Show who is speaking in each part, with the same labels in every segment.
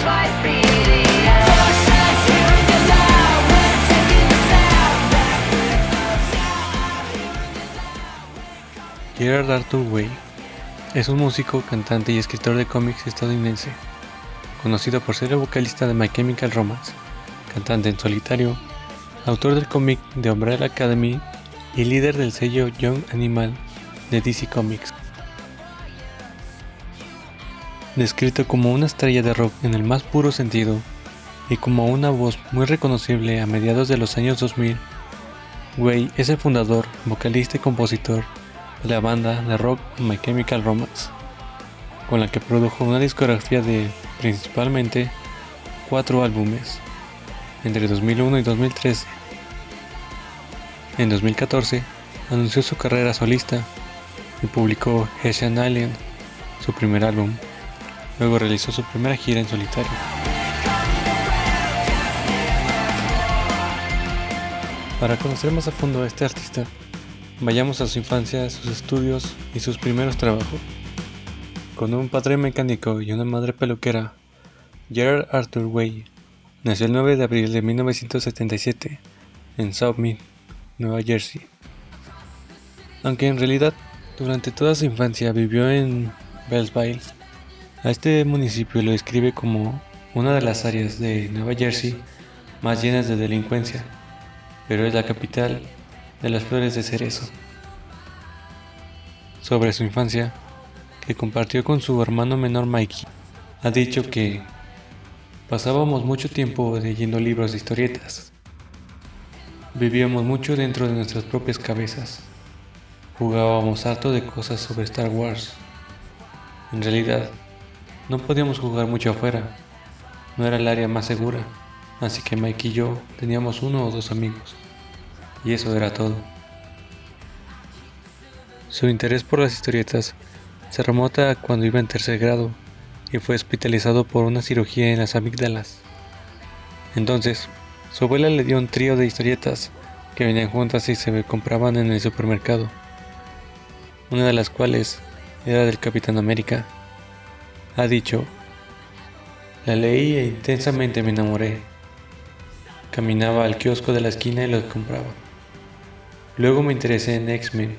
Speaker 1: Gerard Arthur Way es un músico, cantante y escritor de cómics estadounidense, conocido por ser el vocalista de My Chemical Romance, cantante en solitario, autor del cómic The Umbrella Academy y líder del sello Young Animal de DC Comics. Descrito como una estrella de rock en el más puro sentido y como una voz muy reconocible a mediados de los años 2000, Way es el fundador, vocalista y compositor de la banda de rock My Chemical Romance, con la que produjo una discografía de principalmente 4 álbumes entre 2001 y 2013. En 2014 anunció su carrera solista y publicó Hessian Alien, su primer álbum. Luego realizó su primera gira en solitario. Para conocer más a fondo a este artista, vayamos a su infancia, sus estudios y sus primeros trabajos. Con un padre mecánico y una madre peluquera, Gerard Arthur Way nació el 9 de abril de 1977 en South Bend, Nueva Jersey. Aunque en realidad durante toda su infancia vivió en Belleville. A este municipio lo describe como una de las áreas de Nueva Jersey más llenas de delincuencia, pero es la capital de las flores de cerezo. Sobre su infancia, que compartió con su hermano menor Mikey, ha dicho que pasábamos mucho tiempo leyendo libros de historietas. Vivíamos mucho dentro de nuestras propias cabezas. Jugábamos harto de cosas sobre Star Wars. En realidad, no podíamos jugar mucho afuera. No era el área más segura, así que Mike y yo teníamos 1 o 2 amigos. Y eso era todo. Su interés por las historietas se remonta a cuando iba en 3er grado y fue hospitalizado por una cirugía en las amígdalas. Entonces, su abuela le dio un trío de historietas que venían juntas y se compraban en el supermercado, una de las cuales era del Capitán América. Ha dicho: la leí e intensamente me enamoré. Caminaba al kiosco de la esquina y los compraba. Luego me interesé en X-Men.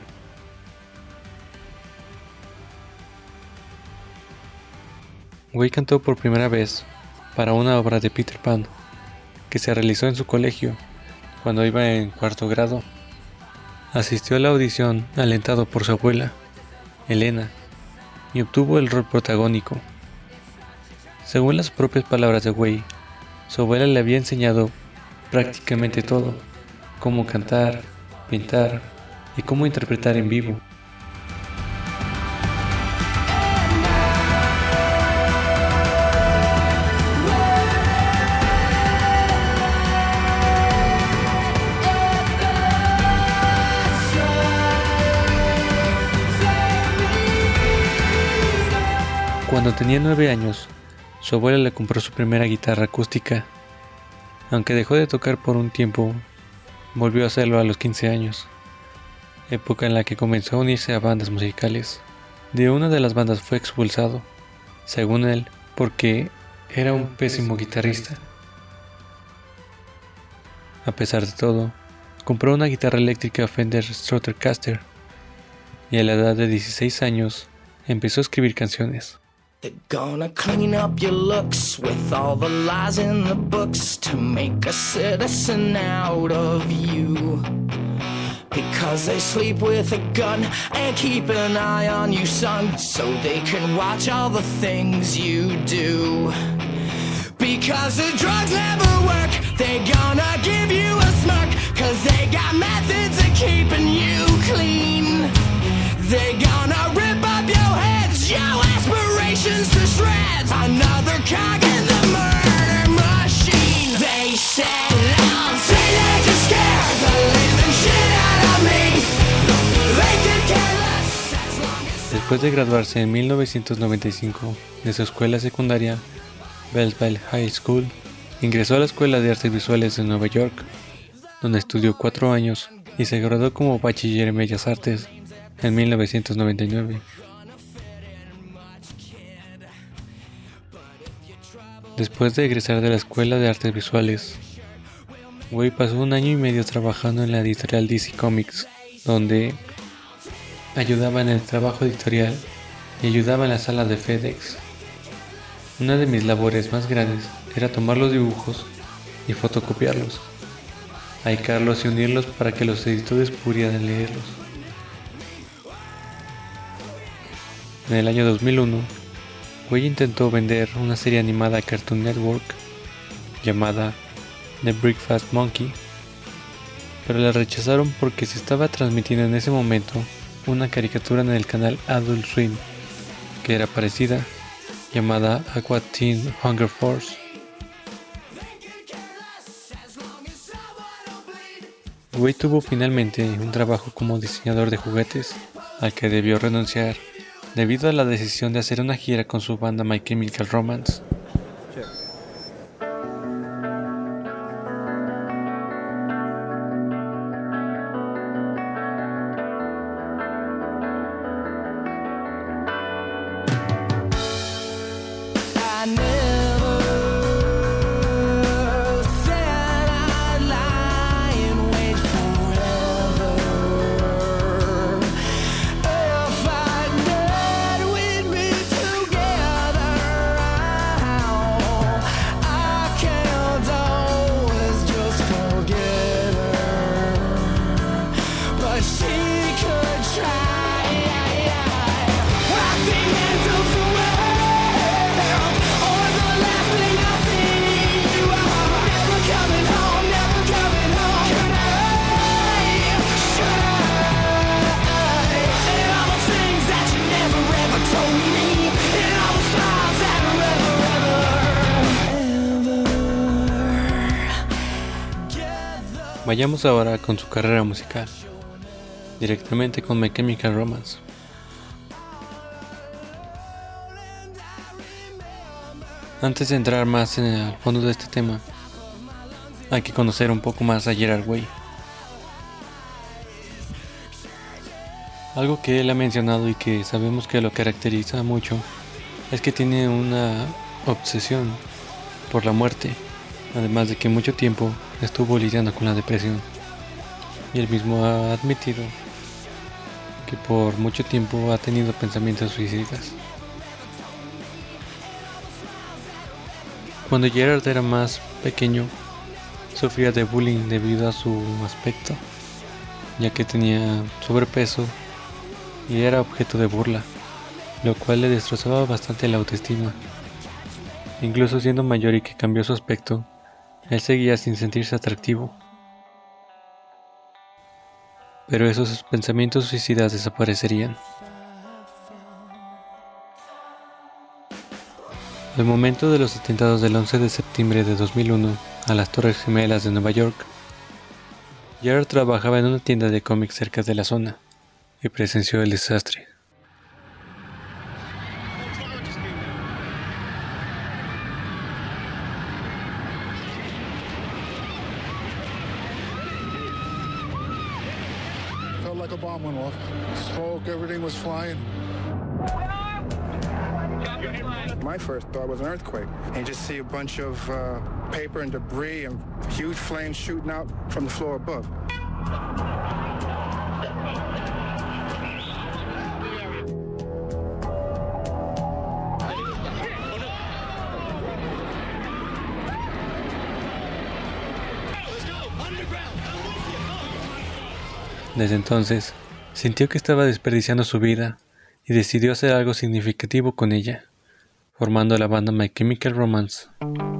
Speaker 1: Way cantó por primera vez para una obra de Peter Pan que se realizó en su colegio cuando iba en 4º grado. Asistió a la audición alentado por su abuela, Elena, y obtuvo el rol protagónico. Según las propias palabras de Way, su abuela le había enseñado prácticamente todo: cómo cantar, pintar y cómo interpretar en vivo. Cuando tenía 9 años, su abuela le compró su primera guitarra acústica. Aunque dejó de tocar por un tiempo, volvió a hacerlo a los 15 años, época en la que comenzó a unirse a bandas musicales. De una de las bandas fue expulsado, según él, porque era un pésimo guitarrista. A pesar de todo, compró una guitarra eléctrica Fender Stratocaster y a la edad de 16 años empezó a escribir canciones.
Speaker 2: They're gonna clean up your looks with all the lies in the books to make a citizen out of you. Because they sleep with a gun and keep an eye on you, son, so they can watch all the things you do. Because the drugs never work, they're gonna give you a smirk, cause they got methods of keeping you clean. They're gonna rip up your heads, your aspirations to shreds. Another cog in the murder machine. They said I'll say that you scared the living shit out of me. They could care less as long as...
Speaker 1: Después de graduarse en 1995 de su escuela secundaria, Belleville High School, ingresó a la Escuela de Artes Visuales de Nueva York, donde estudió 4 años y se graduó como bachiller en Bellas Artes en 1999. Después de egresar de la Escuela de Artes Visuales, Way pasó 1 año y medio trabajando en la editorial DC Comics, donde ayudaba en el trabajo editorial y ayudaba en la sala de FedEx. Una de mis labores más grandes era tomar los dibujos y fotocopiarlos, aicarlos y unirlos para que los editores pudieran leerlos. En el año 2001, Way intentó vender una serie animada a Cartoon Network llamada The Breakfast Monkey, pero la rechazaron porque se estaba transmitiendo en ese momento una caricatura en el canal Adult Swim que era parecida, llamada Aqua Teen Hunger Force. Way tuvo finalmente un trabajo como diseñador de juguetes, al que debió renunciar debido a la decisión de hacer una gira con su banda My Chemical Romance. Vayamos ahora con su carrera musical, directamente con My Chemical Romance. Antes de entrar más en el fondo de este tema, hay que conocer un poco más a Gerard Way. Algo que él ha mencionado y que sabemos que lo caracteriza mucho es que tiene una obsesión por la muerte, además de que mucho tiempo estuvo lidiando con la depresión, y él mismo ha admitido que por mucho tiempo ha tenido pensamientos suicidas. Cuando Gerard era más pequeño, sufría de bullying debido a su aspecto, ya que tenía sobrepeso y era objeto de burla, lo cual le destrozaba bastante la autoestima. Incluso siendo mayor y que cambió su aspecto, él seguía sin sentirse atractivo. Pero esos pensamientos suicidas desaparecerían. Al momento de los atentados del 11 de septiembre de 2001 a las Torres Gemelas de Nueva York, Gerard trabajaba en una tienda de cómics cerca de la zona y presenció el desastre.
Speaker 3: Like a bomb went off. Smoke, everything was flying. My first thought was an earthquake. And you just see a bunch of paper and debris and huge flames shooting out from the floor above.
Speaker 1: Desde entonces, sintió que estaba desperdiciando su vida y decidió hacer algo significativo con ella, formando la banda My Chemical Romance.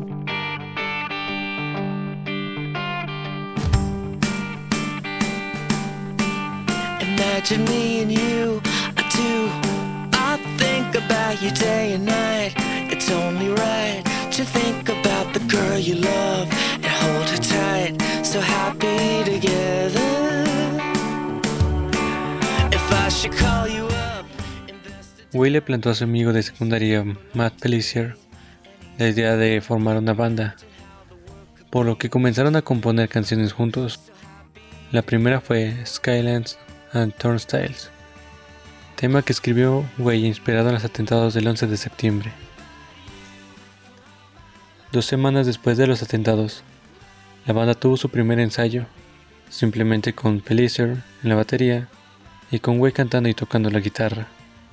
Speaker 2: Imagine me and you, I do. I think about you day and night. It's only right to think about the girl you love and hold her tight. So happy together.
Speaker 1: Way le plantó a su amigo de secundaria, Matt Pelissier, la idea de formar una banda, por lo que comenzaron a componer canciones juntos. La primera fue Skylands and Turnstiles, tema que escribió Way inspirado en los atentados del 11 de septiembre. 2 semanas después de los atentados, la banda tuvo su primer ensayo, simplemente con Pellicer en la batería y con Way cantando y tocando la guitarra.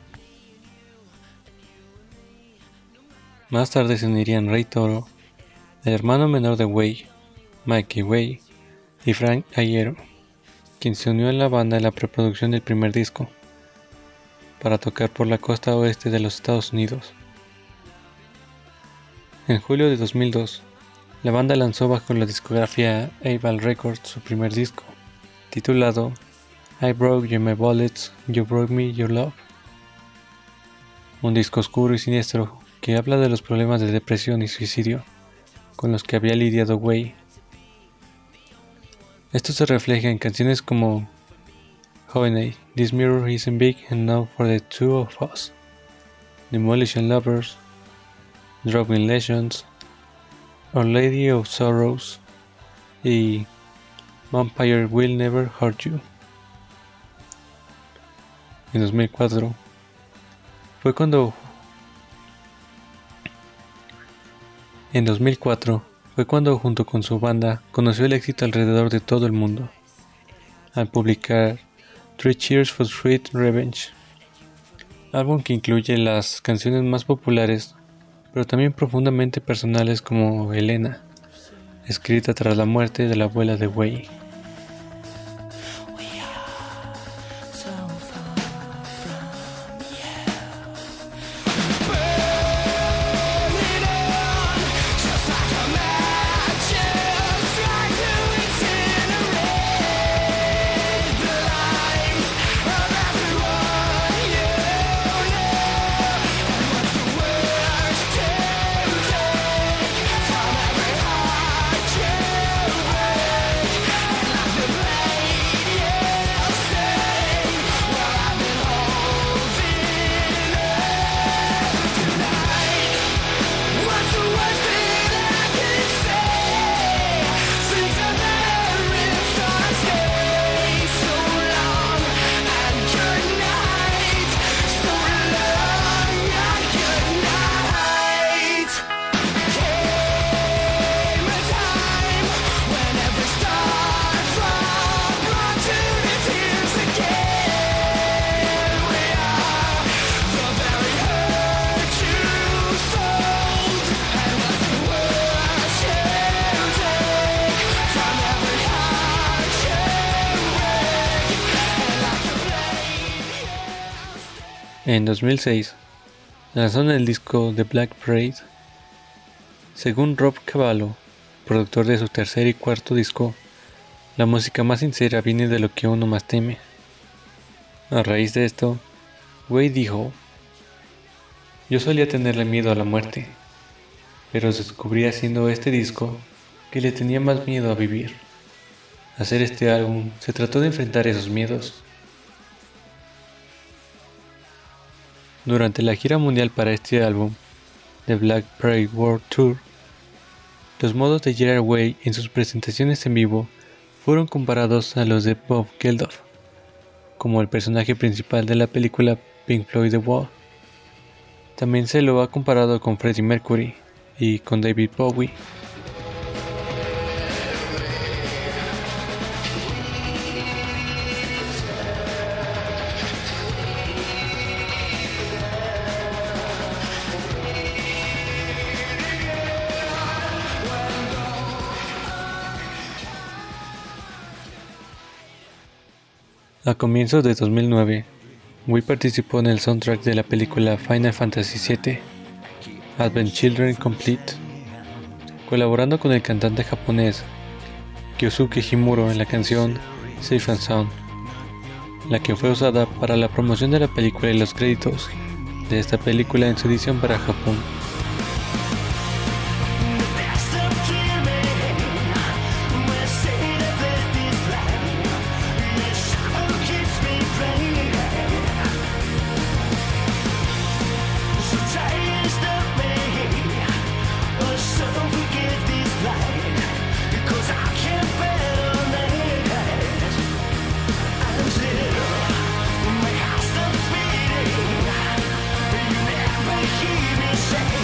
Speaker 1: Más tarde se unirían Ray Toro, el hermano menor de Way, Mikey Way, y Frank Iero, quien se unió a la banda en la preproducción del primer disco, para tocar por la costa oeste de los Estados Unidos. En julio de 2002, la banda lanzó bajo la discográfica Aval Records su primer disco, titulado I Broke You My Bullets, You Broke Me Your Love. Un disco oscuro y siniestro que habla de los problemas de depresión y suicidio con los que había lidiado Way. Esto se refleja en canciones como Honey, This Mirror Isn't Big Enough for the Two of Us, Demolition Lovers, Dropping Legends, Our Lady of Sorrows y Vampire Will Never Hurt You. En 2004 fue cuando junto con su banda conoció el éxito alrededor de todo el mundo, al publicar 3 Cheers for Sweet Revenge, álbum que incluye las canciones más populares, pero también profundamente personales como Elena, escrita tras la muerte de la abuela de Way. En 2006, lanzaron el disco The Black Parade. Según Rob Cavallo, productor de su tercer y cuarto disco, la música más sincera viene de lo que uno más teme. A raíz de esto, Way dijo: "Yo solía tenerle miedo a la muerte, pero descubrí haciendo este disco que le tenía más miedo a vivir. Hacer este álbum se trató de enfrentar esos miedos". Durante la gira mundial para este álbum, The Black Parade World Tour, los modos de Gerard Way en sus presentaciones en vivo fueron comparados a los de Bob Geldof, como el personaje principal de la película Pink Floyd The Wall. También se lo ha comparado con Freddie Mercury y con David Bowie. A comienzos de 2009, Way participó en el soundtrack de la película Final Fantasy VII, Advent Children Complete, colaborando con el cantante japonés Kyosuke Himuro en la canción Safe and Sound, la que fue usada para la promoción de la película y los créditos de esta película en su edición para Japón.
Speaker 2: Say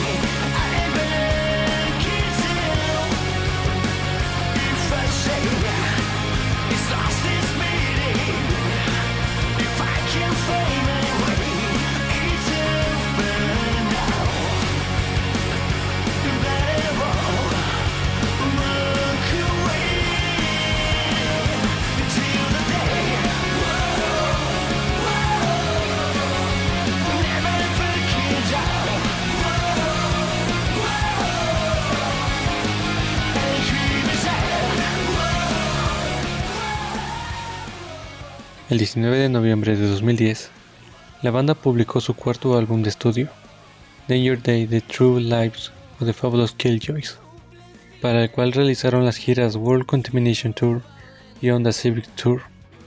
Speaker 1: El 19 de noviembre de 2010, la banda publicó su cuarto álbum de estudio, Danger Day: The True Lives of the Fabulous Killjoys, para el cual realizaron las giras World Contamination Tour y Honda Civic Tour.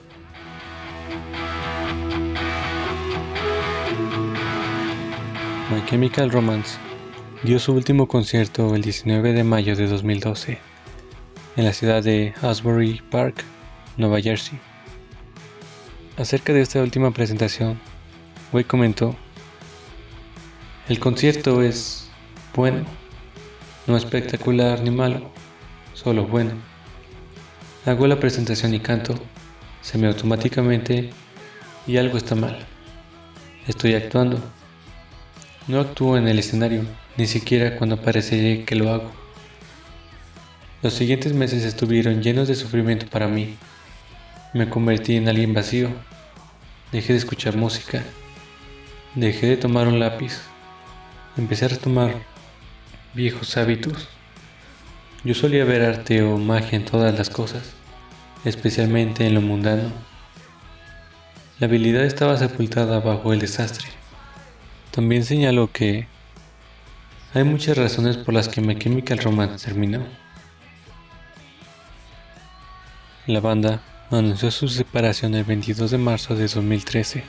Speaker 1: My Chemical Romance dio su último concierto el 19 de mayo de 2012 en la ciudad de Asbury Park, Nueva Jersey. Acerca de esta última presentación, Way comentó: "El concierto es bueno, no espectacular ni malo, solo bueno. Hago la presentación y canto, semiautomáticamente, y algo está mal. Estoy actuando. No actúo en el escenario, ni siquiera cuando parece que lo hago. Los siguientes meses estuvieron llenos de sufrimiento para mí. Me convertí en alguien vacío. Dejé de escuchar música. Dejé de tomar un lápiz. Empecé a retomar viejos hábitos. Yo solía ver arte o magia en todas las cosas, especialmente en lo mundano. La habilidad estaba sepultada bajo el desastre". También señaló que hay muchas razones por las que My Chemical Romance terminó. La banda anunció su separación el 22 de marzo de 2013.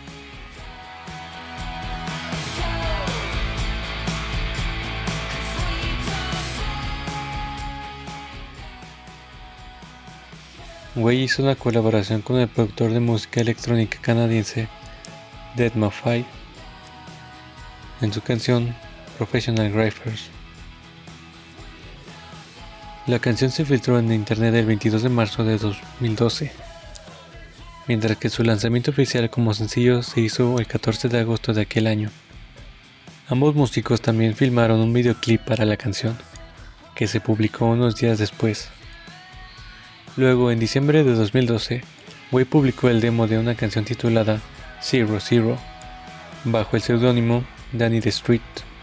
Speaker 1: Way hizo una colaboración con el productor de música electrónica canadiense deadmau5 en su canción Professional Graphics. La canción se filtró en internet el 22 de marzo de 2012, mientras que su lanzamiento oficial como sencillo se hizo el 14 de agosto de aquel año. Ambos músicos también filmaron un videoclip para la canción, que se publicó unos días después. Luego, en diciembre de 2012, Way publicó el demo de una canción titulada Zero Zero, bajo el seudónimo Danny the Street.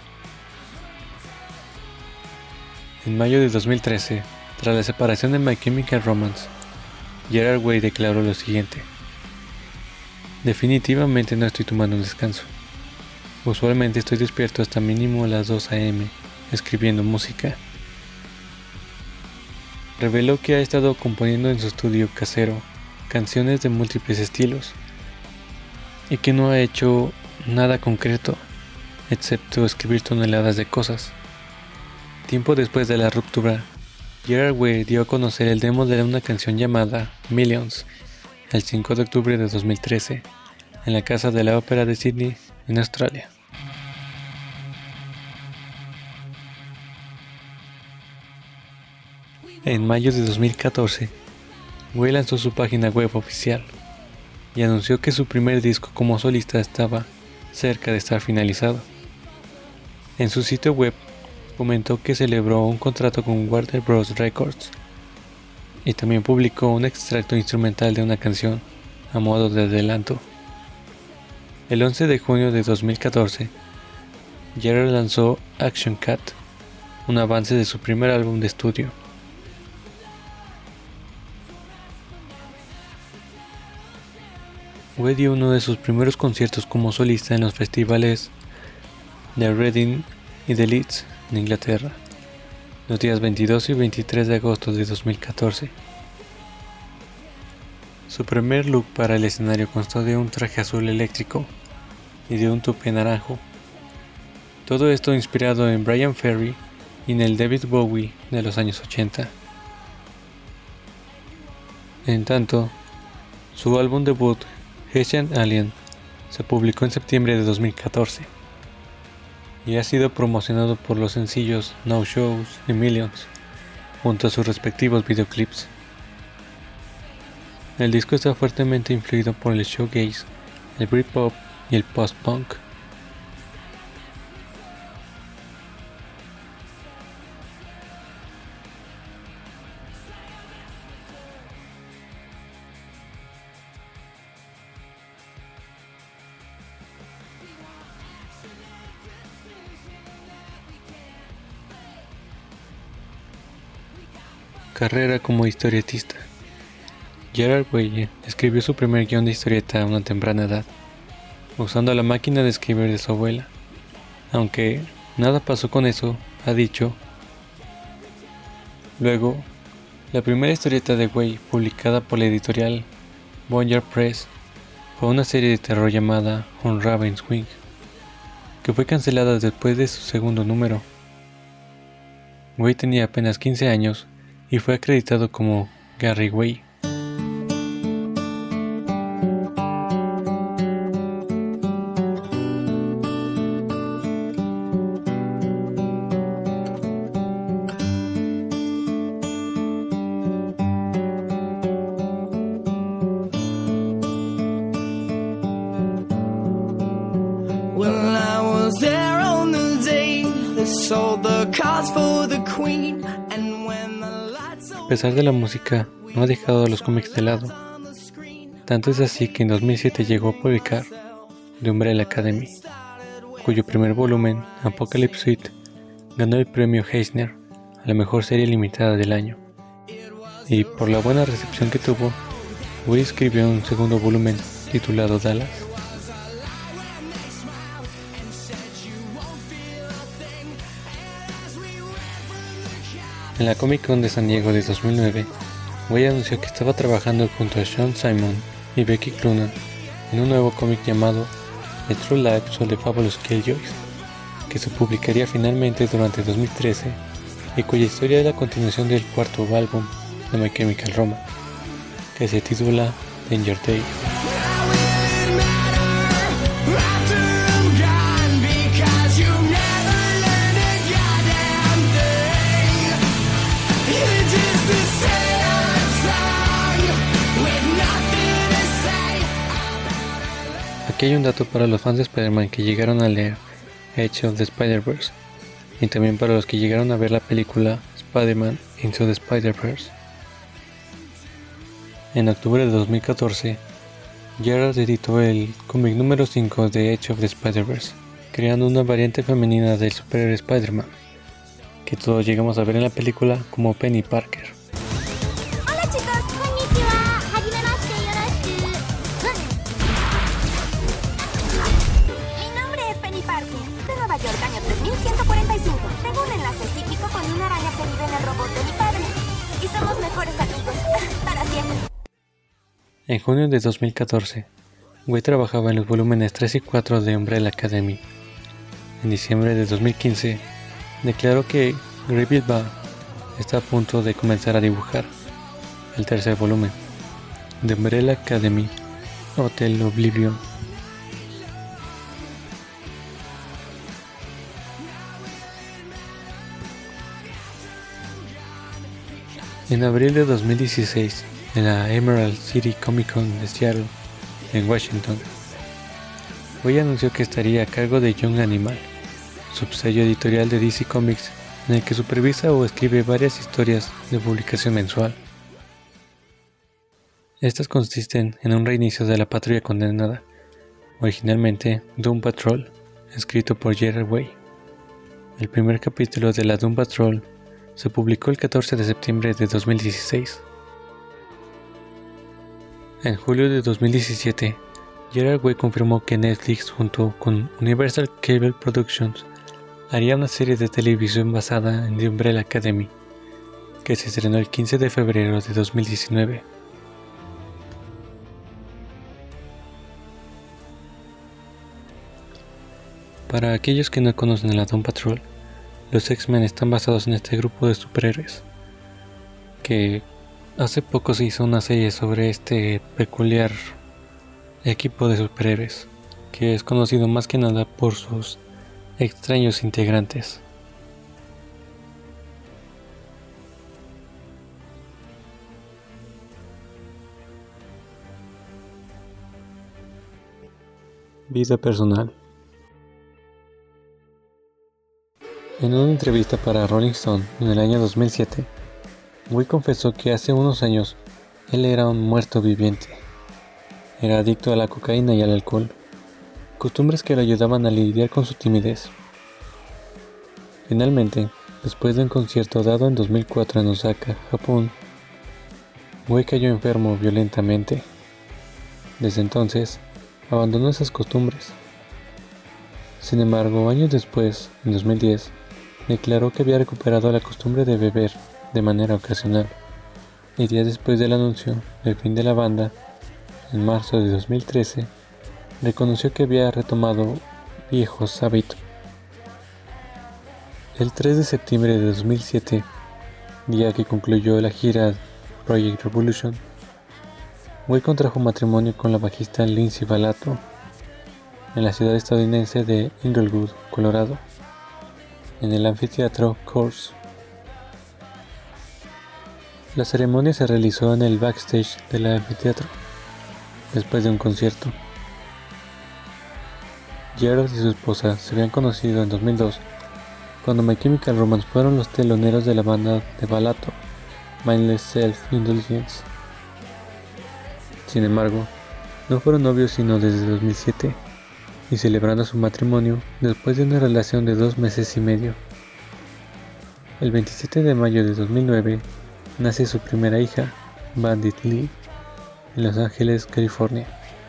Speaker 1: En mayo de 2013, tras la separación de My Chemical Romance, Gerard Way declaró lo siguiente: "Definitivamente no estoy tomando un descanso. Usualmente estoy despierto hasta mínimo las 2 a.m. escribiendo música". Reveló que ha estado componiendo en su estudio casero canciones de múltiples estilos y que no ha hecho nada concreto, excepto escribir toneladas de cosas. Tiempo después de la ruptura, Gerard Way dio a conocer el demo de una canción llamada Millions el 5 de octubre de 2013 en la Casa de la Ópera de Sydney, en Australia. En mayo de 2014, Way lanzó su página web oficial y anunció que su primer disco como solista estaba cerca de estar finalizado. En su sitio web comentó que celebró un contrato con Warner Bros. Records y también publicó un extracto instrumental de una canción a modo de adelanto. El 11 de junio de 2014, Gerard lanzó Action Cat, un avance de su primer álbum de estudio. Way dio uno de sus primeros conciertos como solista en los festivales de Reading y de Leeds, en Inglaterra, los días 22 y 23 de agosto de 2014. Su primer look para el escenario constó de un traje azul eléctrico y de un tupé naranjo. Todo esto inspirado en Bryan Ferry y en el David Bowie de los años 80. En tanto, su álbum debut, Ancient Alien, se publicó en septiembre de 2014 y ha sido promocionado por los sencillos No Shows y Millions, junto a sus respectivos videoclips. El disco está fuertemente influido por el shoegaze, el Britpop y el post-punk. Carrera como historietista. Gerard Way escribió su primer guión de historieta a una temprana edad, usando la máquina de escribir de su abuela. Aunque nada pasó con eso, ha dicho. Luego, la primera historieta de Way publicada por la editorial Boneyard Press fue una serie de terror llamada On Raven's Wing, que fue cancelada después de su segundo número. Way tenía apenas 15 años y fue acreditado como Gary Way. A pesar de la música, no ha dejado a los cómics de lado. Tanto es así que en 2007 llegó a publicar The Umbrella Academy, cuyo primer volumen, Apocalypse Suite, ganó el premio Eisner a la mejor serie limitada del año. Y por la buena recepción que tuvo, Way escribió un segundo volumen titulado Dallas. En la Comic Con de San Diego de 2009, Way anunció que estaba trabajando junto a Sean Simon y Becky Cloonan en un nuevo cómic llamado The True Lives of the Fabulous Killjoys, que se publicaría finalmente durante 2013 y cuya historia es la continuación del cuarto álbum de My Chemical Romance, que se titula Danger Days. Aquí hay un dato para los fans de Spider-Man que llegaron a leer Edge of the Spider-Verse, y también para los que llegaron a ver la película Spider-Man Into the Spider-Verse. En octubre de 2014, Gerard editó el cómic número 5 de Edge of the Spider-Verse, creando una variante femenina del superhéroe Spider-Man, que todos llegamos a ver en la película como Penny Parker. En junio de 2014, Way trabajaba en los volúmenes 3 y 4 de Umbrella Academy. En diciembre de 2015, declaró que Griffith Ball está a punto de comenzar a dibujar el tercer volumen de Umbrella Academy Hotel Oblivion. En abril de 2016, en la Emerald City Comic Con de Seattle, en Washington, Way anunció que estaría a cargo de Young Animal, subsello editorial de DC Comics, en el que supervisa o escribe varias historias de publicación mensual. Estas consisten en un reinicio de la Patrulla Condenada, originalmente Doom Patrol, escrito por Gerard Way. El primer capítulo de la Doom Patrol se publicó el 14 de septiembre de 2016. En julio de 2017, Gerard Way confirmó que Netflix junto con Universal Cable Productions haría una serie de televisión basada en The Umbrella Academy, que se estrenó el 15 de febrero de 2019. Para aquellos que no conocen a la Doom Patrol, los X-Men están basados en este grupo de superhéroes, que hace poco se hizo una serie sobre este peculiar equipo de superhéroes, que es conocido más que nada por sus extraños integrantes. Vida personal. En una entrevista para Rolling Stone en el año 2007, Way confesó que hace unos años él era un muerto viviente. Era adicto a la cocaína y al alcohol, costumbres que lo ayudaban a lidiar con su timidez. Finalmente, después de un concierto dado en 2004 en Osaka, Japón, Way cayó enfermo violentamente. Desde entonces, abandonó esas costumbres. Sin embargo, años después, en 2010, declaró que había recuperado la costumbre de beber de manera ocasional, y días después del anuncio del fin de la banda, en marzo de 2013, reconoció que había retomado viejos hábitos. El 3 de septiembre de 2007, día que concluyó la gira Project Revolution, Way contrajo matrimonio con la bajista Lindsay Balato en la ciudad estadounidense de Inglewood, Colorado, en el anfiteatro Coors. La ceremonia se realizó en el backstage del anfiteatro, después de un concierto. Gerald y su esposa se habían conocido en 2002, cuando My Chemical Romance fueron los teloneros de la banda de Balato, Mindless Self-Indulgence. Sin embargo, no fueron novios sino desde 2007, y celebrando su matrimonio después de una relación de 2 meses y medio. El 27 de mayo de 2009 nace su primera hija, Bandit Lee, en Los Ángeles, California.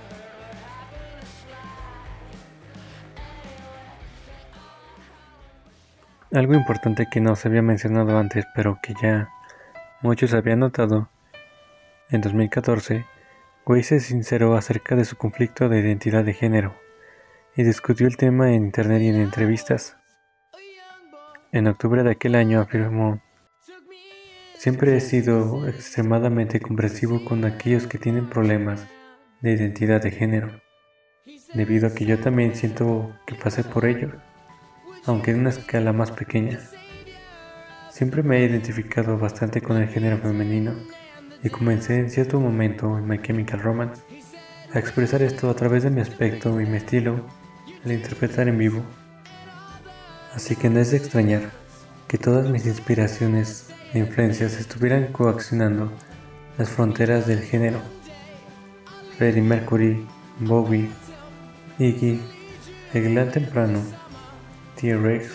Speaker 1: Algo importante que no se había mencionado antes, pero que ya muchos habían notado, en 2014, Way se sinceró acerca de su conflicto de identidad de género y discutió el tema en internet y en entrevistas. En octubre de aquel año afirmó: "Siempre he sido extremadamente comprensivo con aquellos que tienen problemas de identidad de género, debido a que yo también siento que pasé por ello, aunque en una escala más pequeña. Siempre me he identificado bastante con el género femenino y comencé en cierto momento en My Chemical Romance a expresar esto a través de mi aspecto y mi estilo al interpretar en vivo. Así que no es de extrañar que todas mis inspiraciones e influencias estuvieran coaccionando las fronteras del género. Freddie Mercury, Bowie, Iggy, el Glam temprano, T-Rex.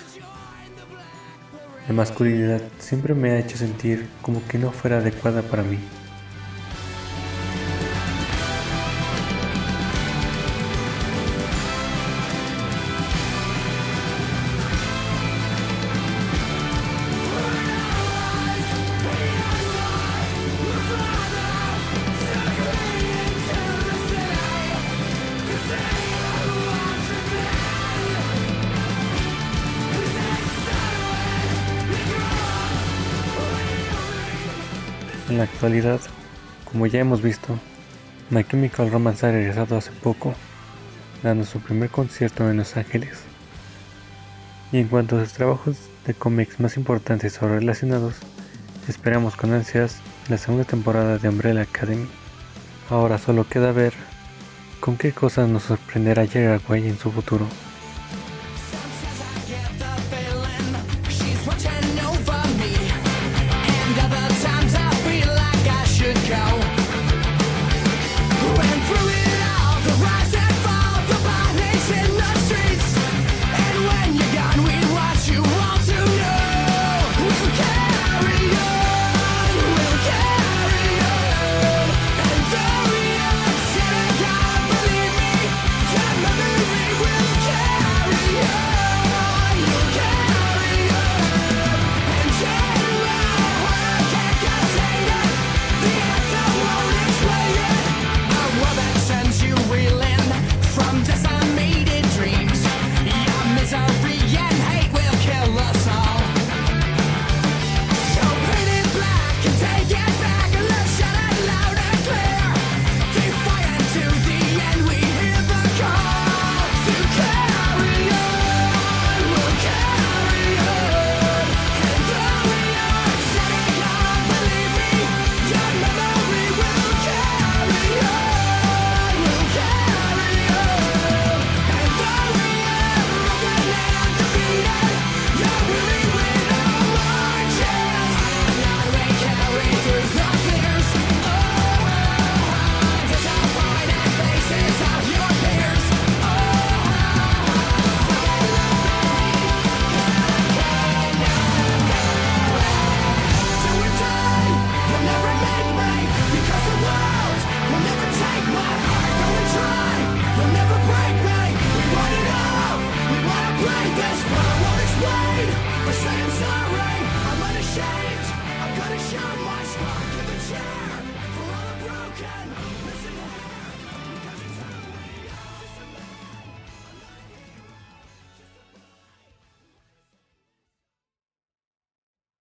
Speaker 1: La masculinidad siempre me ha hecho sentir como que no fuera adecuada para mí. En la actualidad, como ya hemos visto, My Chemical Romance ha regresado hace poco, dando su primer concierto en Los Ángeles. Y en cuanto a sus trabajos de cómics más importantes o relacionados, esperamos con ansias la segunda temporada de Umbrella Academy. Ahora solo queda ver con qué cosas nos sorprenderá Gerard Way en su futuro.